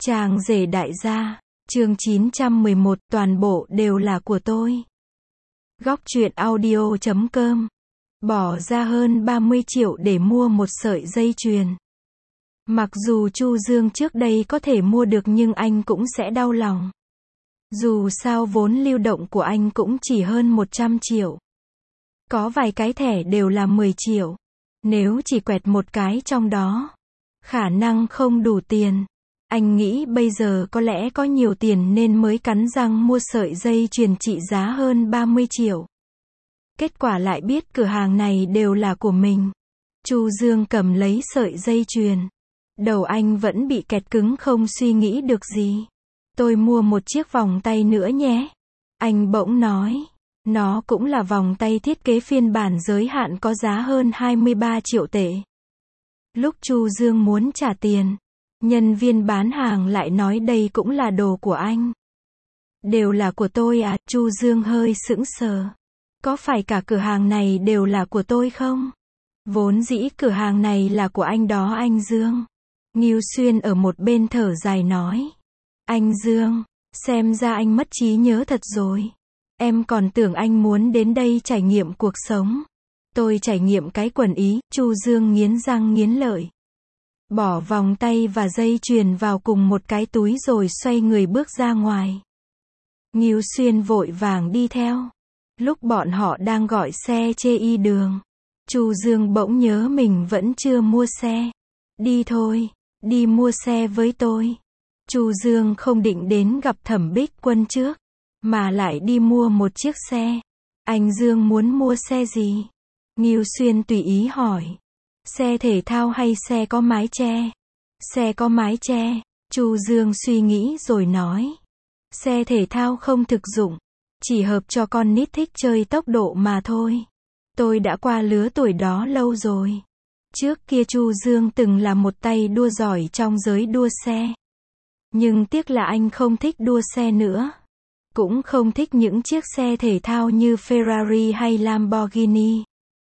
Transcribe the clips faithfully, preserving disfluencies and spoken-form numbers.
Chàng rể đại gia, chương chín trăm mười một, toàn bộ đều là của tôi. Góc truyện audio chấm com. Bỏ ra hơn ba mươi triệu để mua một sợi dây chuyền. Mặc dù Chu Dương trước đây có thể mua được nhưng anh cũng sẽ đau lòng. Dù sao vốn lưu động của anh cũng chỉ hơn một trăm triệu. Có vài cái thẻ đều là mười triệu. Nếu chỉ quẹt một cái trong đó, khả năng không đủ tiền. Anh nghĩ bây giờ có lẽ có nhiều tiền nên mới cắn răng mua sợi dây chuyền trị giá hơn ba mươi triệu. Kết quả lại biết cửa hàng này đều là của mình. Chu Dương cầm lấy sợi dây chuyền. Đầu anh vẫn bị kẹt cứng không suy nghĩ được gì. Tôi mua một chiếc vòng tay nữa nhé. Anh bỗng nói. Nó cũng là vòng tay thiết kế phiên bản giới hạn có giá hơn hai mươi ba triệu tệ. Lúc Chu Dương muốn trả tiền, nhân viên bán hàng lại nói đây cũng là đồ của anh. Đều là của tôi à? Chu Dương hơi sững sờ. Có phải cả cửa hàng này đều là của tôi không? Vốn dĩ cửa hàng này là của anh đó anh Dương. Ngưu Xuyên ở một bên thở dài nói. Anh Dương, xem ra anh mất trí nhớ thật rồi. Em còn tưởng anh muốn đến đây trải nghiệm cuộc sống. Tôi trải nghiệm cái quần ý, Chu Dương nghiến răng nghiến lợi. Bỏ vòng tay và dây chuyền vào cùng một cái túi rồi xoay người bước ra ngoài. Ngưu Xuyên vội vàng đi theo. Lúc bọn họ đang gọi xe chê y đường, Chu Dương bỗng nhớ mình vẫn chưa mua xe. Đi thôi, đi mua xe với tôi. Chu Dương không định đến gặp Thẩm Bích Quân trước, mà lại đi mua một chiếc xe. Anh Dương muốn mua xe gì? Ngưu Xuyên tùy ý hỏi. Xe thể thao hay xe có mái che? Xe có mái che. Chu Dương suy nghĩ rồi nói. Xe thể thao không thực dụng, chỉ hợp cho con nít thích chơi tốc độ mà thôi. Tôi đã qua lứa tuổi đó lâu rồi. Trước kia Chu Dương từng là một tay đua giỏi trong giới đua xe. Nhưng tiếc là anh không thích đua xe nữa. Cũng không thích những chiếc xe thể thao như Ferrari hay Lamborghini.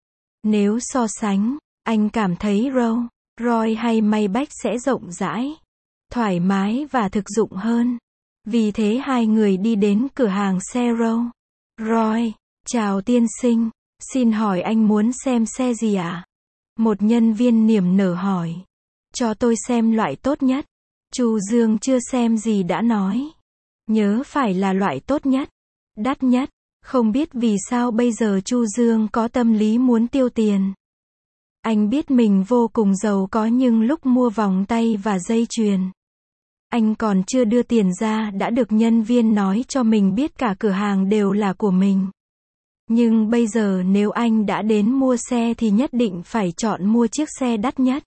Nếu so sánh, anh cảm thấy Rolls Royce hay Maybach sẽ rộng rãi, thoải mái và thực dụng hơn. Vì thế hai người đi đến cửa hàng xe Rolls Royce. Chào tiên sinh, xin hỏi anh muốn xem xe gì ạ? Một nhân viên niềm nở hỏi. Cho tôi xem loại tốt nhất. Chu Dương chưa xem gì đã nói. Nhớ phải là loại tốt nhất, đắt nhất. Không biết vì sao bây giờ Chu Dương có tâm lý muốn tiêu tiền. Anh biết mình vô cùng giàu có nhưng lúc mua vòng tay và dây chuyền, anh còn chưa đưa tiền ra đã được nhân viên nói cho mình biết cả cửa hàng đều là của mình. Nhưng bây giờ nếu anh đã đến mua xe thì nhất định phải chọn mua chiếc xe đắt nhất,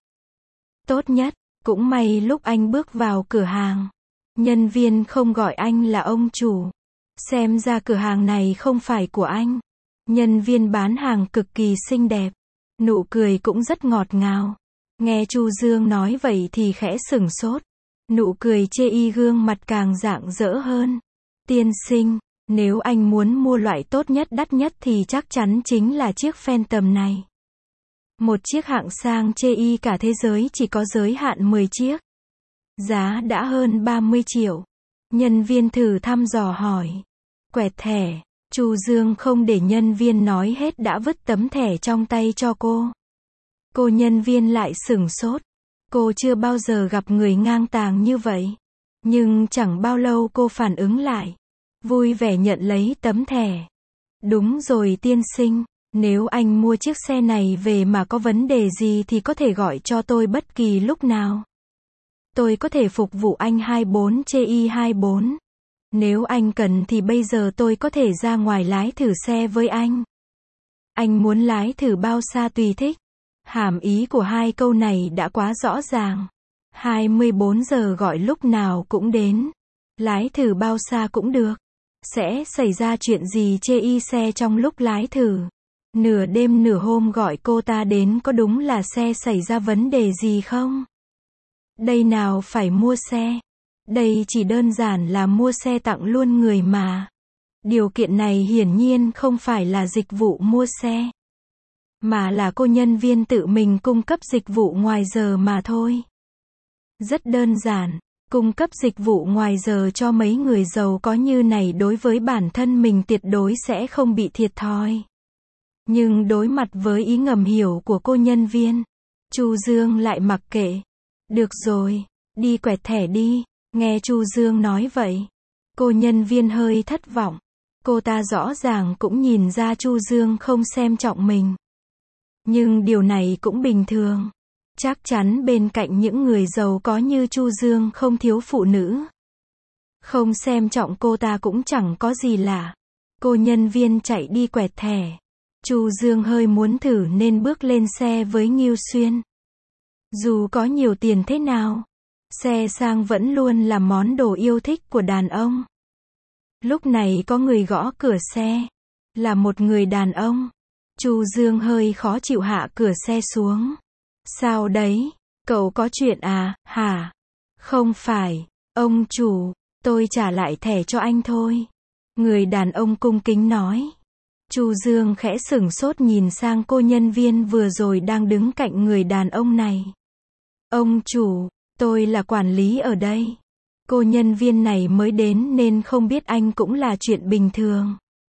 tốt nhất. Cũng may lúc anh bước vào cửa hàng, nhân viên không gọi anh là ông chủ. Xem ra cửa hàng này không phải của anh. Nhân viên bán hàng cực kỳ xinh đẹp, nụ cười cũng rất ngọt ngào. Nghe Chu Dương nói vậy thì khẽ sửng sốt. Nụ cười chê y gương mặt càng rạng rỡ hơn. Tiên sinh, nếu anh muốn mua loại tốt nhất đắt nhất thì chắc chắn chính là chiếc Phantom này. Một chiếc hạng sang chê y cả thế giới chỉ có giới hạn mười chiếc. Giá đã hơn ba mươi triệu. Nhân viên thử thăm dò hỏi. Quẹt thẻ. Chu Dương không để nhân viên nói hết đã vứt tấm thẻ trong tay cho cô. Cô nhân viên lại sửng sốt. Cô chưa bao giờ gặp người ngang tàng như vậy. Nhưng chẳng bao lâu cô phản ứng lại. Vui vẻ nhận lấy tấm thẻ. Đúng rồi tiên sinh. Nếu anh mua chiếc xe này về mà có vấn đề gì thì có thể gọi cho tôi bất kỳ lúc nào. Tôi có thể phục vụ anh hai mươi bốn trên hai mươi bốn. Nếu anh cần thì bây giờ tôi có thể ra ngoài lái thử xe với anh. Anh muốn lái thử bao xa tùy thích. Hàm ý của hai câu này đã quá rõ ràng. hai mươi bốn giờ gọi lúc nào cũng đến. Lái thử bao xa cũng được. Sẽ xảy ra chuyện gì chê y xe trong lúc lái thử? Nửa đêm nửa hôm gọi cô ta đến có đúng là xe xảy ra vấn đề gì không? Đây nào phải mua xe. Đây chỉ đơn giản là mua xe tặng luôn người mà. Điều kiện này hiển nhiên không phải là dịch vụ mua xe, mà là cô nhân viên tự mình cung cấp dịch vụ ngoài giờ mà thôi. Rất đơn giản. Cung cấp dịch vụ ngoài giờ cho mấy người giàu có như này đối với bản thân mình tuyệt đối sẽ không bị thiệt thòi. Nhưng đối mặt với ý ngầm hiểu của cô nhân viên, Chu Dương lại mặc kệ. Được rồi, đi quẹt thẻ đi. Nghe Chu Dương nói vậy, cô nhân viên hơi thất vọng. Cô ta rõ ràng cũng nhìn ra Chu Dương không xem trọng mình. Nhưng điều này cũng bình thường. Chắc chắn bên cạnh những người giàu có như Chu Dương không thiếu phụ nữ. Không xem trọng cô ta cũng chẳng có gì lạ. Cô nhân viên chạy đi quẹt thẻ. Chu Dương hơi muốn thử nên bước lên xe với Ngưu Xuyên. Dù có nhiều tiền thế nào, xe sang vẫn luôn là món đồ yêu thích của đàn ông. Lúc này có người gõ cửa xe. Là một người đàn ông. Chu Dương hơi khó chịu hạ cửa xe xuống. Sao đấy? Cậu có chuyện à, hả? Không phải, ông chủ, tôi trả lại thẻ cho anh thôi. Người đàn ông cung kính nói. Chu Dương khẽ sửng sốt nhìn sang cô nhân viên vừa rồi đang đứng cạnh người đàn ông này. Ông chủ, tôi là quản lý ở đây. Cô nhân viên này mới đến nên không biết anh cũng là chuyện bình thường.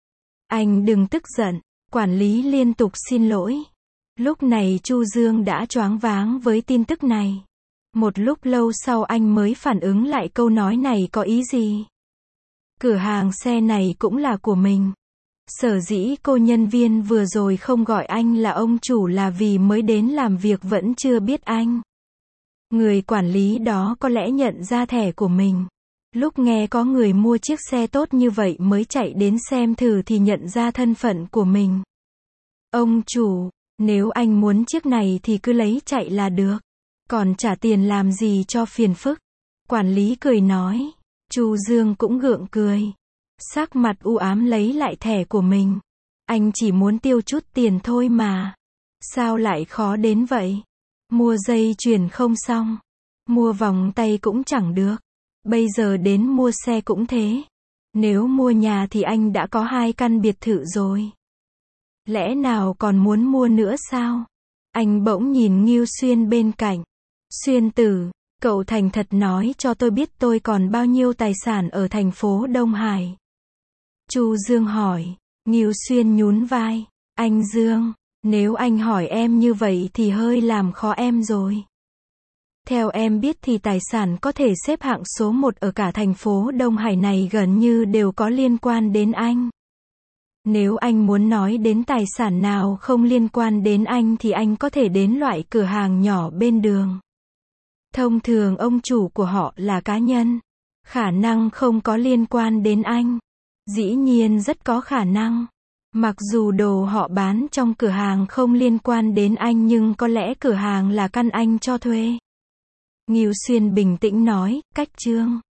Anh đừng tức giận, quản lý liên tục xin lỗi. Lúc này Chu Dương đã choáng váng với tin tức này. Một lúc lâu sau anh mới phản ứng lại câu nói này có ý gì. Cửa hàng xe này cũng là của mình. Sở dĩ cô nhân viên vừa rồi không gọi anh là ông chủ là vì mới đến làm việc vẫn chưa biết anh. Người quản lý đó có lẽ nhận ra thẻ của mình. Lúc nghe có người mua chiếc xe tốt như vậy mới chạy đến xem thử thì nhận ra thân phận của mình. Ông chủ, nếu anh muốn chiếc này thì cứ lấy chạy là được. Còn trả tiền làm gì cho phiền phức. Quản lý cười nói. Chu Dương cũng gượng cười. Sắc mặt u ám lấy lại thẻ của mình. Anh chỉ muốn tiêu chút tiền thôi mà. Sao lại khó đến vậy? Mua dây chuyền không xong. Mua vòng tay cũng chẳng được. Bây giờ đến mua xe cũng thế. Nếu mua nhà thì anh đã có hai căn biệt thự rồi. Lẽ nào còn muốn mua nữa sao? Anh bỗng nhìn Ngưu Xuyên bên cạnh. Xuyên tử, cậu thành thật nói cho tôi biết tôi còn bao nhiêu tài sản ở thành phố Đông Hải. Chu Dương hỏi. Ngưu Xuyên nhún vai. Anh Dương, nếu anh hỏi em như vậy thì hơi làm khó em rồi. Theo em biết thì tài sản có thể xếp hạng số một ở cả thành phố Đông Hải này gần như đều có liên quan đến anh. Nếu anh muốn nói đến tài sản nào không liên quan đến anh thì anh có thể đến loại cửa hàng nhỏ bên đường. Thông thường ông chủ của họ là cá nhân. Khả năng không có liên quan đến anh. Dĩ nhiên rất có khả năng. Mặc dù đồ họ bán trong cửa hàng không liên quan đến anh nhưng có lẽ cửa hàng là căn anh cho thuê. Ngưu Xuyên bình tĩnh nói, cách Trương.